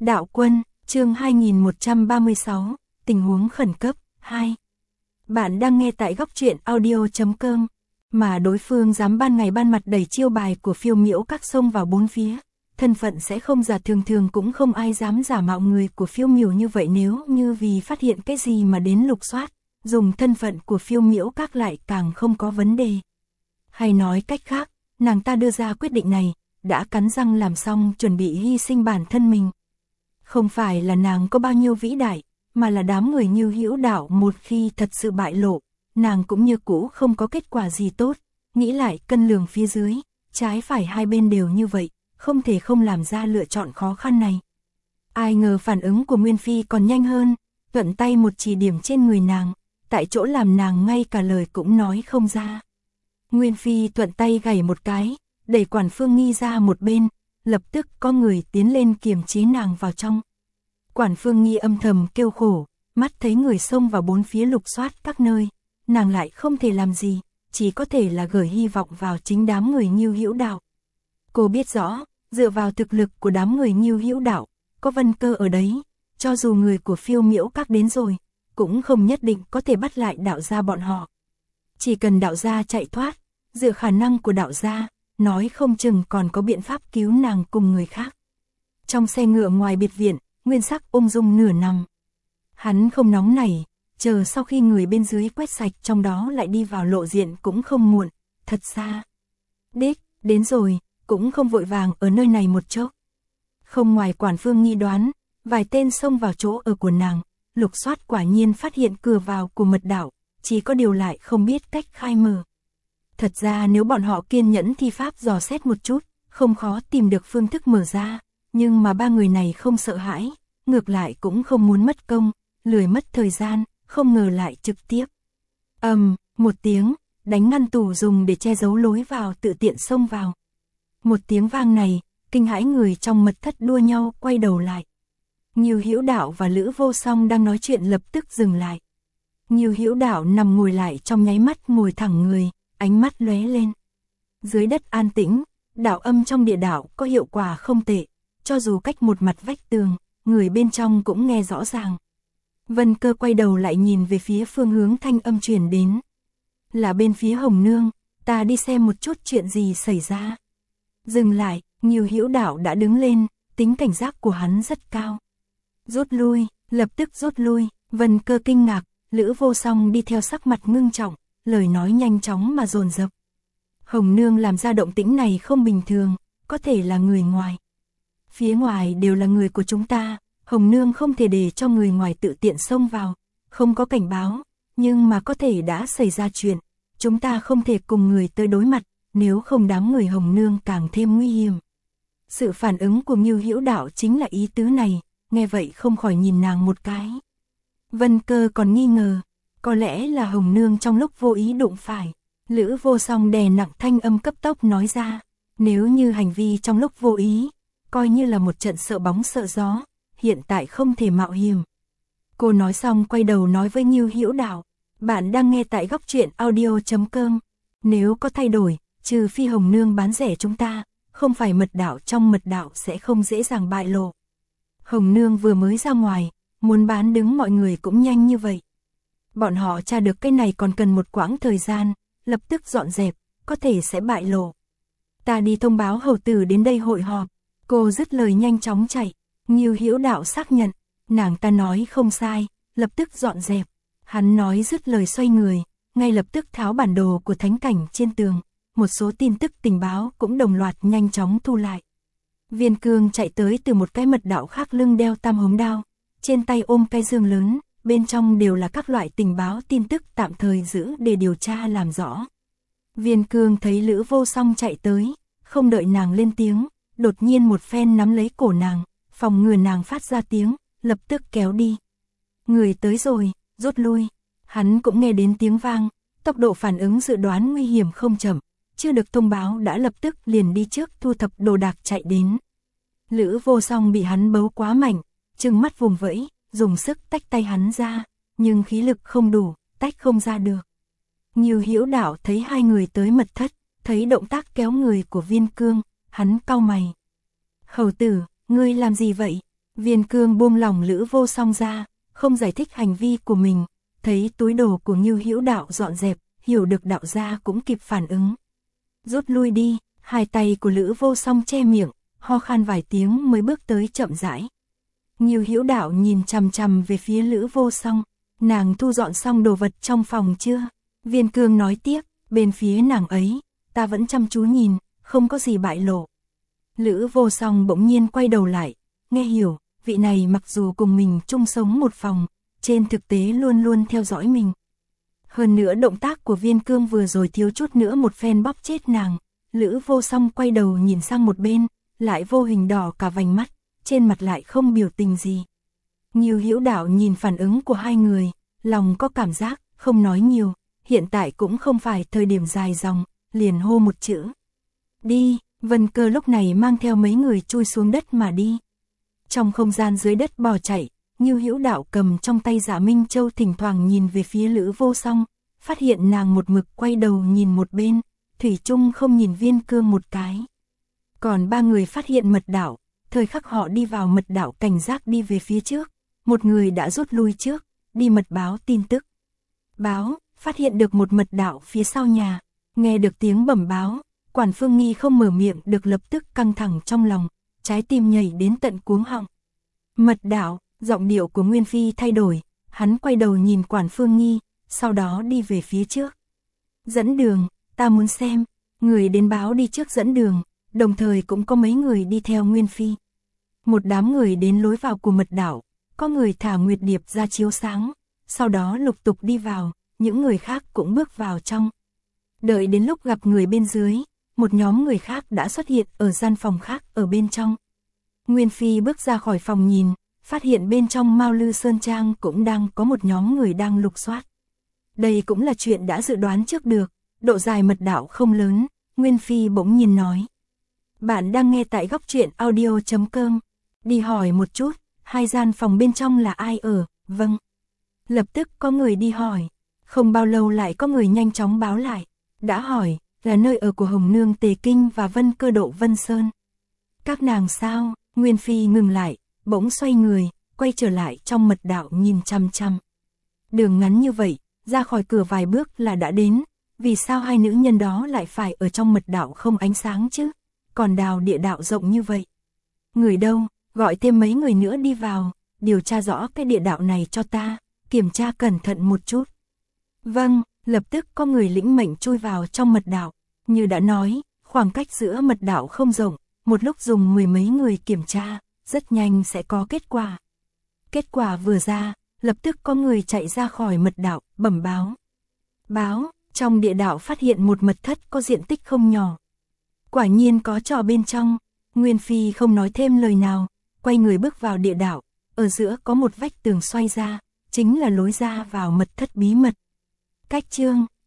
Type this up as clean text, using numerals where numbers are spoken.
Đạo quân, chương 2136, tình huống khẩn cấp, 2. Bạn đang nghe tại góc truyện audio.com, mà đối phương dám ban ngày ban mặt đẩy chiêu bài của phiêu miễu các sông vào bốn phía. Thân phận sẽ không giả, thường cũng không ai dám giả mạo người của phiêu miểu như vậy, nếu như vì phát hiện cái gì mà đến lục soát, dùng thân phận của phiêu miễu các lại càng không có vấn đề. Hay nói cách khác, nàng ta đưa ra quyết định này, đã cắn răng làm xong chuẩn bị hy sinh bản thân mình. Không phải là nàng có bao nhiêu vĩ đại, mà là đám người như Hữu Đạo một khi thật sự bại lộ, nàng cũng như cũ không có kết quả gì tốt. Nghĩ lại cân lường phía dưới, trái phải hai bên đều như vậy, không thể không làm ra lựa chọn khó khăn này. Ai ngờ phản ứng của Nguyên Phi còn nhanh hơn, thuận tay một chỉ điểm trên người nàng, tại chỗ làm nàng ngay cả lời cũng nói không ra. Nguyên Phi thuận tay gảy một cái, đẩy Quản Phương Nghi ra một bên, lập tức có người tiến lên kiềm chế nàng vào trong. Quản Phương Nghi âm thầm kêu khổ, mắt thấy người xông vào bốn phía lục soát các nơi, nàng lại không thể làm gì, chỉ có thể là gửi hy vọng vào chính đám người như Hữu Đạo. Cô biết rõ, dựa vào thực lực của đám người như Hữu Đạo, có Vân Cơ ở đấy, cho dù người của phiêu miễu các đến rồi, cũng không nhất định có thể bắt lại đạo gia bọn họ. Chỉ cần đạo gia chạy thoát, dựa khả năng của đạo gia, nói không chừng còn có biện pháp cứu nàng cùng người khác. Trong xe ngựa ngoài biệt viện, Nguyên Sắc ung dung nửa nằm. Hắn không nóng nảy, chờ sau khi người bên dưới quét sạch trong đó lại đi vào lộ diện cũng không muộn, thật xa. Đích, đến rồi, cũng không vội vàng ở nơi này một chốc. Không ngoài Quản Phương Nghi đoán, vài tên xông vào chỗ ở của nàng, lục soát quả nhiên phát hiện cửa vào của mật đạo, chỉ có điều lại không biết cách khai mở. Thật ra nếu bọn họ kiên nhẫn thi pháp dò xét một chút, không khó tìm được phương thức mở ra, nhưng mà ba người này không sợ hãi, ngược lại cũng không muốn mất công, lười mất thời gian, không ngờ lại trực tiếp. Một tiếng, đánh ngăn tủ dùng để che giấu lối vào tự tiện xông vào. Một tiếng vang này, kinh hãi người trong mật thất đua nhau quay đầu lại. Nhiều Hữu Đạo và Lữ Vô Song đang nói chuyện lập tức dừng lại. Nhiều Hữu Đạo nằm ngồi lại trong nháy mắt ngồi thẳng người, ánh mắt lóe lên. Dưới đất an tĩnh, đạo âm trong địa đạo có hiệu quả không tệ, cho dù cách một mặt vách tường, người bên trong cũng nghe rõ ràng. Vân Cơ quay đầu lại nhìn về phía phương hướng thanh âm truyền đến. Là bên phía Hồng Nương, ta đi xem một chút chuyện gì xảy ra. Dừng lại, nhiều Hữu Đạo đã đứng lên, tính cảnh giác của hắn rất cao. Rút lui, lập tức rút lui, Vân Cơ kinh ngạc, Lữ Vô Song đi theo sắc mặt ngưng trọng, lời nói nhanh chóng mà dồn dập. Hồng Nương làm ra động tĩnh này không bình thường, có thể là người ngoài. Phía ngoài đều là người của chúng ta, Hồng Nương không thể để cho người ngoài tự tiện xông vào, không có cảnh báo, nhưng mà có thể đã xảy ra chuyện, chúng ta không thể cùng người tới đối mặt, nếu không đám người Hồng Nương càng thêm nguy hiểm. Sự phản ứng của Ngưu Hữu Đạo chính là ý tứ này, nghe vậy không khỏi nhìn nàng một cái. Vân Cơ còn nghi ngờ, có lẽ là Hồng Nương trong lúc vô ý đụng phải. Lữ Vô Song đè nặng thanh âm cấp tốc nói ra, nếu như hành vi trong lúc vô ý, coi như là một trận sợ bóng sợ gió, hiện tại không thể mạo hiểm. Cô nói xong quay đầu nói với Ngưu Hữu Đạo, bạn đang nghe tại góc truyện audio.com, nếu có thay đổi, trừ phi Hồng Nương bán rẻ chúng ta, không phải mật đạo trong mật đạo sẽ không dễ dàng bại lộ. Hồng Nương vừa mới ra ngoài, muốn bán đứng mọi người cũng nhanh như vậy. Bọn họ tra được cái này còn cần một quãng thời gian, lập tức dọn dẹp, có thể sẽ bại lộ. Ta đi thông báo hầu tử đến đây hội họp. Cô dứt lời nhanh chóng chạy. Ngưu Hữu Đạo xác nhận, nàng ta nói không sai, lập tức dọn dẹp. Hắn nói dứt lời xoay người, ngay lập tức tháo bản đồ của thánh cảnh trên tường. Một số tin tức tình báo cũng đồng loạt nhanh chóng thu lại. Viên Cương chạy tới từ một cái mật đạo khác, lưng đeo tam hống đao, trên tay ôm cái dương lớn, bên trong đều là các loại tình báo tin tức tạm thời giữ để điều tra làm rõ. Viên Cương thấy Lữ Vô Song chạy tới, không đợi nàng lên tiếng, đột nhiên một phen nắm lấy cổ nàng, phòng ngừa nàng phát ra tiếng, lập tức kéo đi. Người tới rồi, rút lui. Hắn cũng nghe đến tiếng vang, tốc độ phản ứng dự đoán nguy hiểm không chậm, chưa được thông báo đã lập tức liền đi trước thu thập đồ đạc chạy đến. Lữ Vô Song bị hắn bấu quá mạnh, trừng mắt vùng vẫy, dùng sức tách tay hắn ra, nhưng khí lực không đủ, tách không ra được. Ngưu Hữu Đạo thấy hai người tới mật thất, thấy động tác kéo người của Viên Cương, hắn cau mày. Hầu tử, ngươi làm gì vậy? Viên Cương buông lỏng Lữ Vô Song ra, không giải thích hành vi của mình, thấy túi đồ của Ngưu Hữu Đạo dọn dẹp, hiểu được đạo gia cũng kịp phản ứng. Rút lui đi, hai tay của Lữ Vô Song che miệng, ho khan vài tiếng mới bước tới chậm rãi. Ngưu Hữu Đạo nhìn chằm chằm về phía Lữ Vô Song, nàng thu dọn xong đồ vật trong phòng chưa? Viên Cương nói tiếp, bên phía nàng ấy, ta vẫn chăm chú nhìn, không có gì bại lộ. Lữ Vô Song bỗng nhiên quay đầu lại, nghe hiểu, vị này mặc dù cùng mình chung sống một phòng, trên thực tế luôn luôn theo dõi mình. Hơn nữa động tác của Viên Cương vừa rồi thiếu chút nữa một phen bóp chết nàng, Lữ Vô Song quay đầu nhìn sang một bên, lại vô hình đỏ cả vành mắt, trên mặt lại không biểu tình gì. Ngưu Hữu Đạo nhìn phản ứng của hai người, lòng có cảm giác, không nói nhiều, hiện tại cũng không phải thời điểm dài dòng, liền hô một chữ. Đi, Vân Cơ lúc này mang theo mấy người chui xuống đất mà đi. Trong không gian dưới đất bò chạy, Ngưu Hữu Đạo cầm trong tay Dạ Minh Châu thỉnh thoảng nhìn về phía Lữ Vô Song, phát hiện nàng một mực quay đầu nhìn một bên, thủy chung không nhìn Viên Cương một cái. Còn ba người phát hiện mật đạo, thời khắc họ đi vào mật đạo cảnh giác đi về phía trước, một người đã rút lui trước, đi mật báo tin tức. Báo, phát hiện được một mật đạo phía sau nhà, nghe được tiếng bẩm báo, Quản Phương Nghi không mở miệng được lập tức căng thẳng trong lòng, trái tim nhảy đến tận cuống họng. Mật đạo, giọng điệu của Nguyên Phi thay đổi, hắn quay đầu nhìn Quản Phương Nghi, sau đó đi về phía trước. Dẫn đường, ta muốn xem, người đến báo đi trước dẫn đường, đồng thời cũng có mấy người đi theo Nguyên Phi. Một đám người đến lối vào của mật đạo, có người thả nguyệt điệp ra chiếu sáng, sau đó lục tục đi vào, những người khác cũng bước vào trong. Đợi đến lúc gặp người bên dưới, một nhóm người khác đã xuất hiện ở gian phòng khác ở bên trong. Nguyên Phi bước ra khỏi phòng nhìn, phát hiện bên trong Mao Lư Sơn Trang cũng đang có một nhóm người đang lục soát. Đây cũng là chuyện đã dự đoán trước được, độ dài mật đạo không lớn, Nguyên Phi bỗng nhiên nói. Bạn đang nghe tại góc truyện audio.com, đi hỏi một chút, hai gian phòng bên trong là ai ở, vâng. Lập tức có người đi hỏi, không bao lâu lại có người nhanh chóng báo lại, đã hỏi, là nơi ở của Hồng Nương Tề Kinh và Vân Cơ Độ Vân Sơn. Các nàng sao? Nguyên Phi ngừng lại, bỗng xoay người, quay trở lại trong mật đạo nhìn chăm chăm. Đường ngắn như vậy, ra khỏi cửa vài bước là đã đến, vì sao hai nữ nhân đó lại phải ở trong mật đạo không ánh sáng chứ? Còn đào địa đạo rộng như vậy. Người đâu, gọi thêm mấy người nữa đi vào, điều tra rõ cái địa đạo này cho ta, kiểm tra cẩn thận một chút. Vâng, lập tức có người lĩnh mệnh chui vào trong mật đạo, như đã nói, khoảng cách giữa mật đạo không rộng, một lúc dùng mười mấy người kiểm tra, rất nhanh sẽ có kết quả. Kết quả vừa ra, lập tức có người chạy ra khỏi mật đạo, bẩm báo. Báo, trong địa đạo phát hiện một mật thất có diện tích không nhỏ. Quả nhiên có trò bên trong, Nguyên Phi không nói thêm lời nào, quay người bước vào địa đạo, ở giữa có một vách tường xoay ra, chính là lối ra vào mật thất bí mật. Cách chương